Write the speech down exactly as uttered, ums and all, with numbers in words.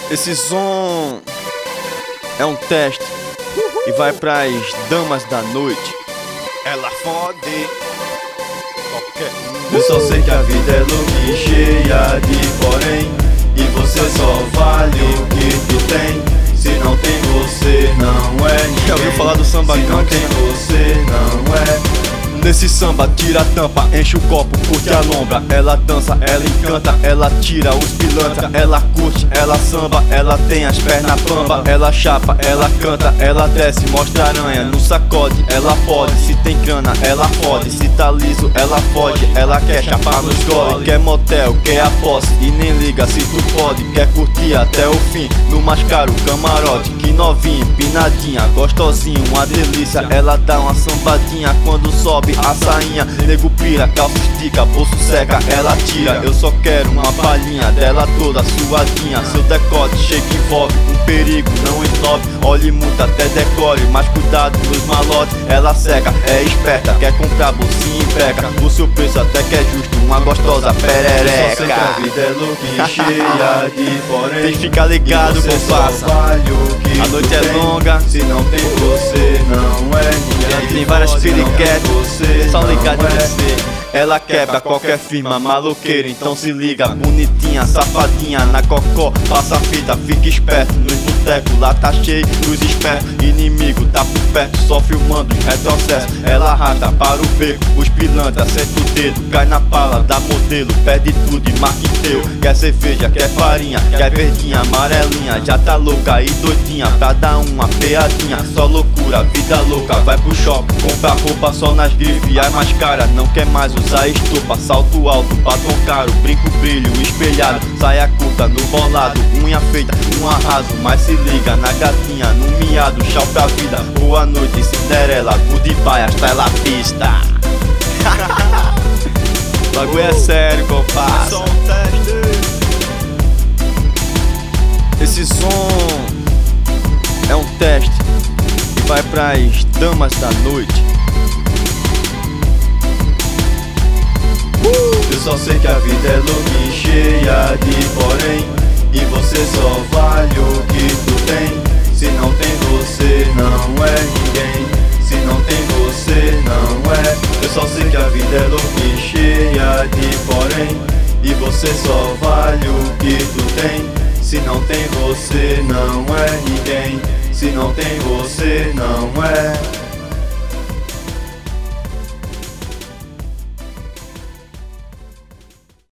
Esse som é um teste e vai pras damas da noite. Ela fode qualquer um. Eu só sei que a vida é louca e cheia de porém, e você só vale o que tu tem. Se não tem você, não é ninguém. Já ouviu falar do samba Se não canto? tem você, não é. Nesse samba, tira a tampa, enche o copo, curte a lombra. Ela dança, ela encanta, ela tira os pilantra. Ela curte, ela samba, ela tem as pernas pamba. Ela chapa, ela canta, ela desce, mostra aranha. No sacode, ela pode, se tem grana, ela fode. Se tá liso, ela fode, ela quer chapar nos gole. Quer motel, quer a posse e nem liga se tu pode. Quer curtir até o fim, no mais caro camarote. Que novinha, empinadinha, gostosinho, uma delícia. Ela dá uma sambadinha quando sobe a sainha. Nego pira, calça estica, bolso seca, ela tira. Eu só quero uma palhinha dela toda suadinha. Seu decote chega e envolve um perigo, não inobe. Olhe muito até decore, mas cuidado nos malotes. Ela seca, é esperta, quer comprar bolsinha e peca. O seu preço até que é justo, uma gostosa perereca. Eu só sei que a vida é louca e cheia de porém. Tem que ficar ligado, compassa. A noite é longa, se não tem você, não é ninguém. E tem várias piriquetes, só ligado em é. você. Ela quebra qualquer firma, maloqueira, então se liga. Bonitinha, safadinha, na cocó, passa a fita, fica esperto. Nos botecos, lá tá cheio dos espertos. Inimigo tá por perto, só filmando em retrocesso. Ela arrasta para o beco, os pilantras, senta o dedo. Cai na pala, dá modelo, perde tudo e marca teu. Quer cerveja, quer farinha, quer verdinha, amarelinha. Já tá louca e doidinha pra dar uma peadinha. Só loucura, vida louca, vai pro shopping, compra roupa só nas grifes, as mais caras. Não quer mais usar estopa, salto alto, batom caro, brinco brilho, espelhado, saia curta no bolado, unha feita, um arraso. Mas se liga na gatinha, no miado, tchau pra vida. Boa noite, Cinderela, goodbye, hasta ela pista. Bagulho é sério, comparsa. Só um teste. Esse som é um teste e vai pras damas da noite. Eu só sei que a vida é louca e cheia de porém, e você só vale o que tu tem. Se não tem você, não é ninguém. Se não tem você, não é. Eu só sei que a vida é louca e cheia de porém, e você só vale o que tu tem. Se não tem você, não é ninguém. Se não tem você, não é.